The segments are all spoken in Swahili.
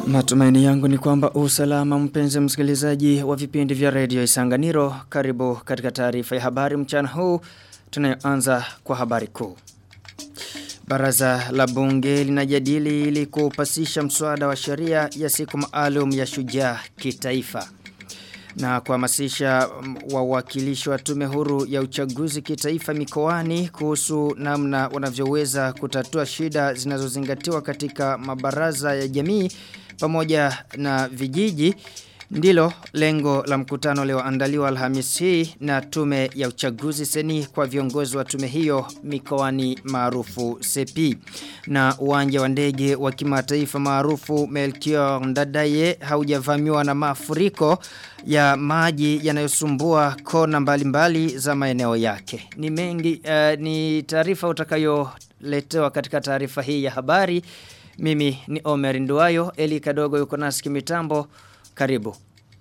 Matumaini yangu ni kwamba usalama mpenzi msikilizaji wa vipindi vya Radio Isanganiro. Karibu katika taarifa ya habari mchana huu. Tunayoanza kwa habari kuu. Baraza la bunge linajadili ili kupasisha mswada wa sheria ya siku maalum ya shujaa kitaifa. Na kuhamasisha wawakilishi wa tume huru ya uchaguzi kitaifa mikoani kuhusu namna wanavyoweza kutatua shida zinazozingatiwa katika mabaraza ya jamii pamoja na vijiji. Ndilo lengo la mkutano leo andaliwa Alhamisi hii na tume ya uchaguzi seni kwa viongozi wa tume hiyo mikoani maarufu sepi. Na uwanja wa ndege wa kimataifa maarufu Melchior Ndadaye haujavamiwa na mafuriko ya maji yanayosumbua kona mbalimbali za maeneo yake. Ni mengi ni taarifa utakayoletewa katika taarifa hii ya habari. Mimi ni Omer Nduwayo, Eli Kadogo yuko nasi kimitambo. Karibu.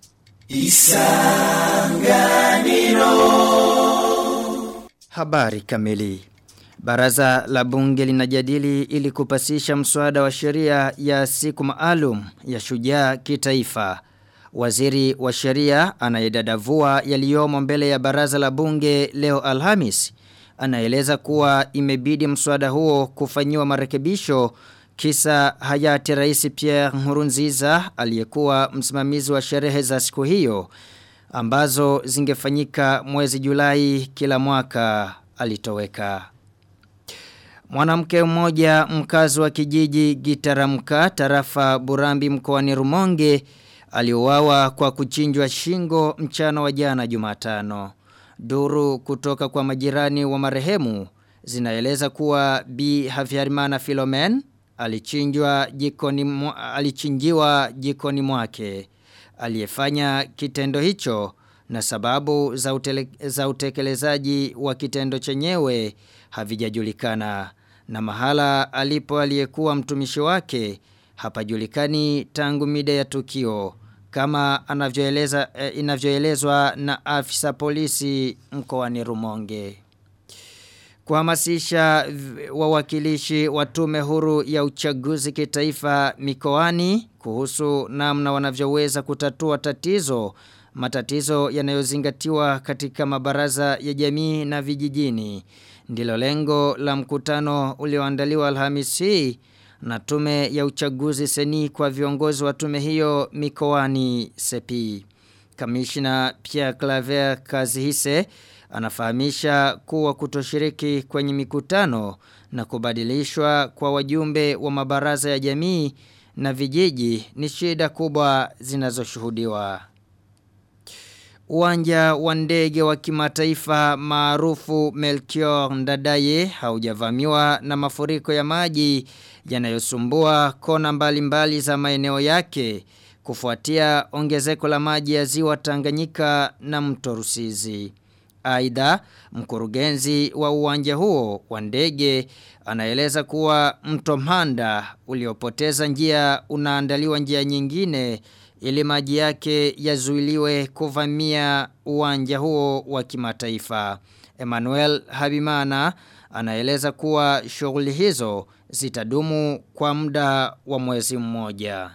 Isanganiro. Habari kamili. Baraza la bunge linajadili ili kupasisha mswada wa sheria ya siku maalum ya shujaa kitaifa. Waziri wa sheria anayedadavua yaliyomo mbele ya baraza la bunge leo Alhamis anaeleza kuwa imebidi mswada huo kufanyiwa marekebisho. Kisa hayati Rais Pierre Nkurunziza aliyekuwa msimamizi wa sherehe za siku hiyo ambazo zingefanyika mwezi Julai kila mwaka alitoweka. Mwanamke mmoja mkazi wa kijiji Gitaramka tarafa Burambi mkoani Rumonge aliuawa kwa kuchinjwa shingo mchana wa jana Jumatano. Duru kutoka kwa majirani wa marehemu zinaeleza kuwa Bi Havyarimana Philomen alichinjiwa jikoni mwake. Aliyefanya kitendo hicho na sababu za utekelezaji wa kitendo chenyewe havijajulikana, na mahala alipo aliyekuwa mtumishi wake hapajulikani tangu mida ya tukio, kama inavyoelezwa na afisa polisi mkoani Rumonge. Kuhamasisha wawakilishi wa tume huru ya uchaguzi kitaifa mikoani kuhusu namna wanavyoweza kutatua matatizo yanayozingatiwa katika mabaraza ya jamii na vijijini. Ndilo lengo la mkutano ulioandaliwa Alhamisi na tume ya uchaguzi seni kwa viongozi wa tume hiyo mikoani sepi. Kamishna Pierre Claver Kazihise anafahamisha kuwa kutoshiriki kwenye mikutano na kubadilishwa kwa wajumbe wa mabaraza ya jamii na vijiji ni shida kubwa zinazoshuhudiwa. Uwanja wa ndege wa kimataifa maarufu Melchior Ndadaye haujavamiwa na mafuriko ya maji yanayosumbua kona mbalimbali za maeneo yake kufuatia ongezeko la maji ya ziwa Tanganyika na mto Rusizi. Aidha, mkurugenzi wa uwanja huo wa ndege anaeleza kuwa mto Mhanda uliopoteza njia unaandaliwa njia nyingine ili maji yake yazuiliwe kuvamia uwanja huo wa kimataifa. Emmanuel Habimana anaeleza kuwa shughuli hizo zitadumu kwa muda wa mwezi mmoja.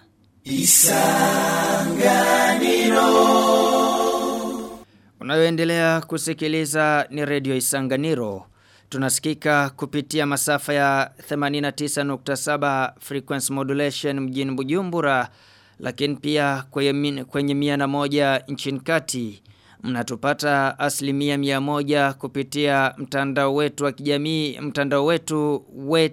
Isanganiro. Unayoendelea kusikiliza ni Radio Isanganiro. Tunasikika kupitia masafa ya 89.7 frequency modulation mjini Bujumbura, lakini pia kwenye 101 nchini kati. Mnatupata 100% kupitia mtandao wetu wa kijamii, mtandao wetu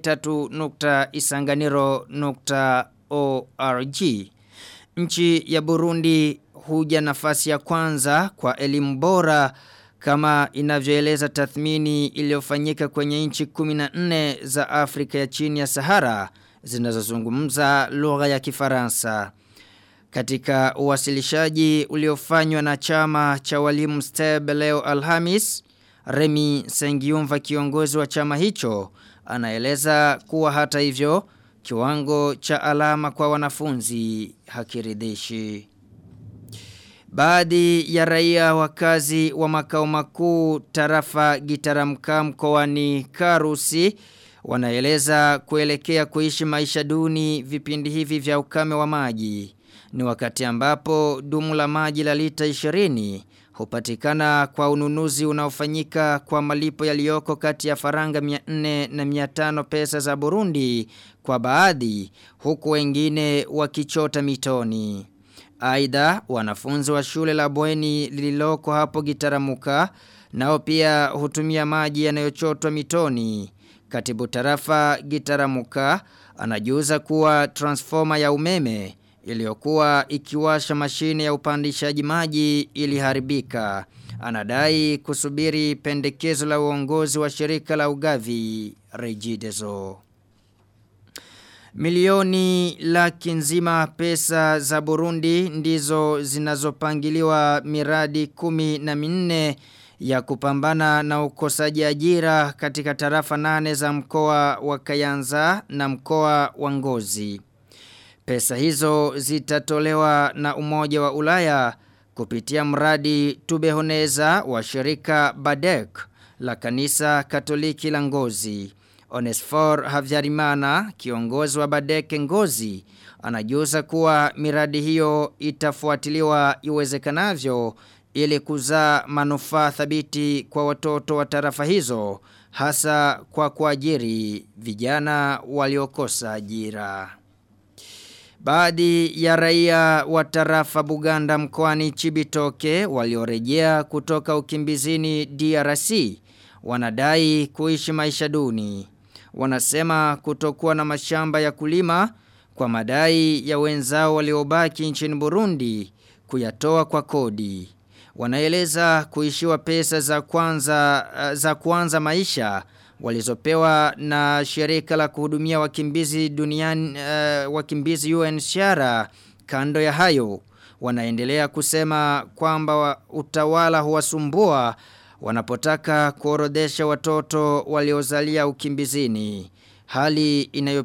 we3.isanganiro.org. Nchi ya Burundi huja nafasi ya kwanza kwa elimu bora kama inavyoeleza tathmini iliyofanyika kwenye nchi 14 za Afrika ya chini ya Sahara zinazozungumza lugha ya Kifaransa. Katika uwasilishaji uliofanywa na chama cha walimu STEB leo Alhamis, Remy Sengiumva kiongozi wa chama hicho anaeleza kuwa hata hivyo kiwango cha alama kwa wanafunzi hakiridhishi. Baadhi ya raia wakazi wa makao makuu tarafa Gitaramka mkoani Karusi wanaeleza kuelekea kuishi maisha duni vipindi hivi vya ukame wa maji. Ni wakati ambapo dumu la maji la lita 20 hupatikana kwa ununuzi unaofanyika kwa malipo yaliyoko kati ya faranga 400 na 500 pesa za Burundi kwa baadhi, huku wengine wakichota mitoni. Aidha, wanafunzi wa shule la bweni lililoko hapo Gitaramuka nao pia hutumia maji yanayochotwa mitoni. Katibu tarafa Gitaramuka anajuza kuwa transformer ya umeme iliyokuwa ikiwasha mashine ya upandishaji maji iliharibika. Anadai kusubiri pendekezo la uongozi wa shirika la ugavi Regideso. Milioni laki nzima pesa za Burundi ndizo zinazopangiliwa miradi 14 ya kupambana na ukosaji ajira katika tarafa 8 za mkoa wa Kayanza na mkoa wa Ngozi. Pesa hizo zitatolewa na Umoja wa Ulaya kupitia mradi Tubehoneza wa shirika Badek la kanisa Katoliki la Ngozi. Onesfor Havyarimana, kiongozi wa Badek Ngozi, anajuza kuwa miradi hiyo itafuatiliwa iwezekanavyo ili kuzaa manufaa thabiti kwa watoto wa tarafa hizo, hasa kwa kuajiri vijana waliokosa ajira. Baadhi ya raia wa tarafa Buganda mkoani Chibitoke waliorejea kutoka ukimbizini DRC wanadai kuishi maisha duni. Wanasema kutokuwa na mashamba ya kulima kwa madai ya wenzao waliobaki nchini Burundi kuyatoa kwa kodi. Wanaeleza kuishiwa pesa za kuanza maisha walizopewa na shirika la kuhudumia wakimbizi duniani wakimbizi UNHCR. Kando ya hayo, wanaendelea kusema kwamba utawala huwasumbua wanapotaka kuorodhesha watoto waliozalia ukimbizini, hali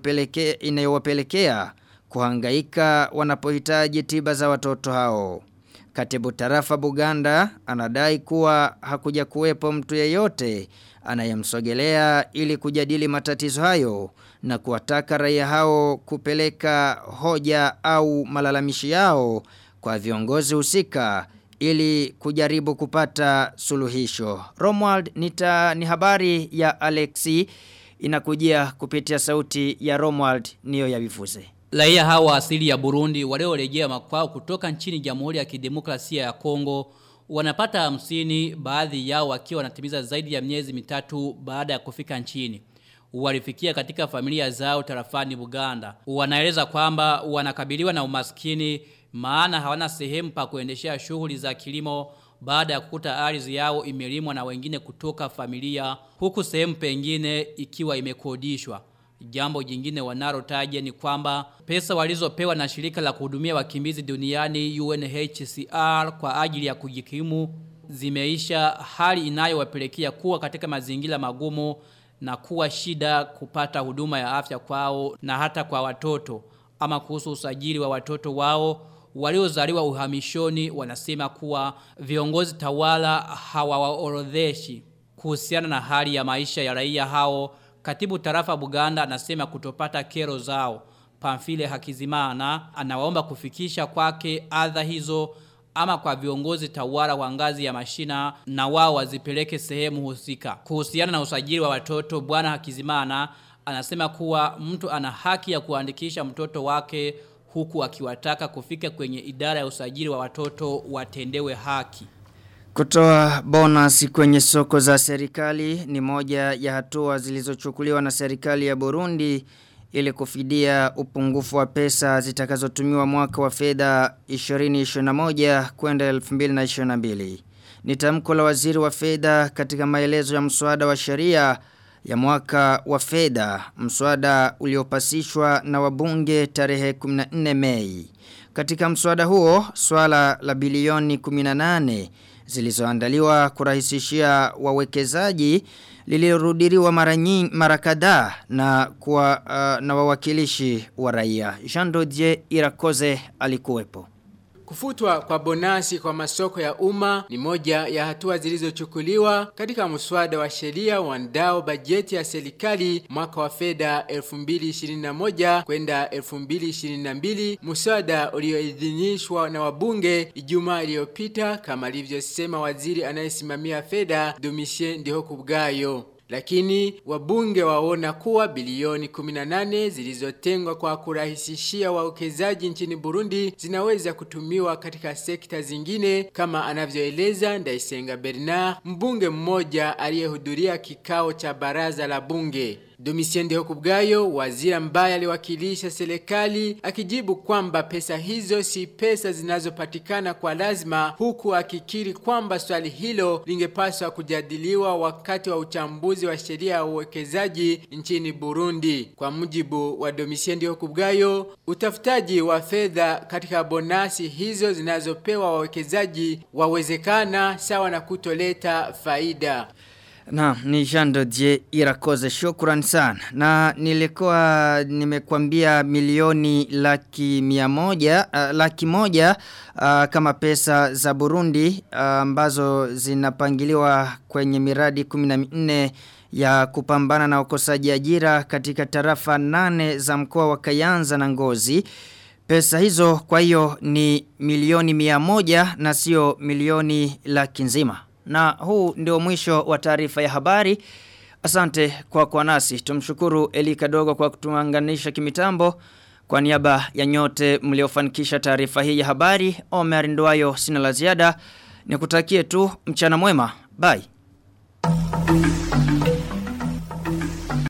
inayowapelekea kuhangaika wanapohitaji tiba za watoto hao. Katibu tarafa Buganda anadai kuwa hakuja kuwepo mtu yeyote anayemsogelea ili kujadili matatizo hayo na kuwataka raia hao kupeleka hoja au malalamishi yao kwa viongozi husika ili kujaribu kupata suluhisho. Romuald ni habari ya Alexi inakujia kupitia sauti ya Romuald niyo ya Bifuze. Raia hawa asili ya Burundi waliorejea makwao kutoka nchini Jamhuri ya Kidemokrasia ya Kongo wanapata 50, baadhi yao wakiwa wanatimiza zaidi ya miezi 3 baada ya kufika nchini. Walifikia katika familia zao tarafani Buganda. Wanaeleza kwamba wanakabiliwa na umaskini maana hawana sehemu pa kuendeshea shughuli za kilimo baada ya kukuta ardhi yao imelimwa na wengine kutoka familia, huku sehemu pengine ikiwa imekodishwa. Jambo jingine wanarotaja ni kwamba pesa walizopewa na shirika la kuhudumia wakimbizi duniani UNHCR kwa ajili ya kujikimu zimeisha, hali inayowapelekea kuwa katika mazingira magumu na kuwa shida kupata huduma ya afya kwao na hata kwa watoto. Ama kuhusu usajili wa watoto wao waliozaliwa uhamishoni, wanasema kuwa viongozi tawala hawawaorodheshi. Kuhusiana na hali ya maisha ya raia hao, Katibu tarafa Buganda anasema kutopata kero zao. Pamphile Hakizimana anawaomba kufikisha kwake adha hizo ama kwa viongozi tawala wa ngazi ya mashina na wao wazipeleke sehemu husika. Kuhusiana na usajili wa watoto, Bwana Hakizimana anasema kuwa mtu ana haki ya kuandikisha mtoto wake, huku akiwataka kufika kwenye idara ya usajili wa watoto watendewe haki. Kutoa bonus kwenye soko za serikali ni moja ya hatua zilizochukuliwa na serikali ya Burundi ili kufidia upungufu wa pesa zitakazotumiwa mwaka wa fedha 2021 kwenda 2022. Ni tamko la waziri wa fedha katika maelezo ya mswada wa sheria ya mwaka wa fedha, mswada uliopasishwa na wabunge tarehe 14 Mei. Katika mswada huo, swala la bilioni 18 zilizoandaliwa kurahisishia wawekezaji lilirudiliwa mara kadhaa na wawakilishi wa raia. Jean Dodier Irakoze alikuwepo. Kufutwa kwa bonasi kwa masoko ya umma ni moja ya hatua zilizochukuliwa katika muswada wa sheria wa ndao bajeti ya serikali mwaka wa fedha 2021 kwenda 2022, muswada ulioidhinishwa na wabunge Ijumaa iliyopita kama alivyosema waziri anayesimamia fedha Domitien Ndihokubwayo. Lakini wabunge waona kuwa bilioni 18 zilizotengwa kwa kurahisishia wawekezaji nchini Burundi zinaweza kutumiwa katika sekta zingine, kama anavyoeleza Ndaisenga Bernard, mbunge mmoja aliyehudhuria kikao cha baraza la bunge. Domitien Ndihokubwayo, waziri ambaye aliwakilisha serikali, akijibu kwamba pesa hizo si pesa zinazopatikana kwa lazima, huku akikiri kwamba swali hilo lingepaswa kujadiliwa wakati wa uchambuzi wa sheria ya uwekezaji nchini Burundi. Kwa mujibu wa Domitien Ndihokubwayo, utafutaji wa fedha katika bonasi hizo zinazopewa wawekezaji wawezekana sawa na kutoleta faida. Na ni Jean Dodier Irakoze, shukran sana. Na nilikuwa nimekuambia milioni laki moja kama pesa za Burundi ambazo zinapangiliwa kwenye miradi 14 ya kupambana na ukosaji ajira katika tarafa 8 za mkoa wa Kayanza na Ngozi. Pesa hizo kwa hiyo ni milioni 100 na sio milioni laki nzima. Na huu ndio mwisho wa taarifa ya habari. Asante kwa kuwa nasi. Tumshukuru Eli Kadogo kwa kutuunganisha kimitambo. Kwa niaba ya nyote mliofanikisha taarifa hii ya habari, Omer Nduwayo sina la ziada. Nikutakie tu mchana mwema. Bye.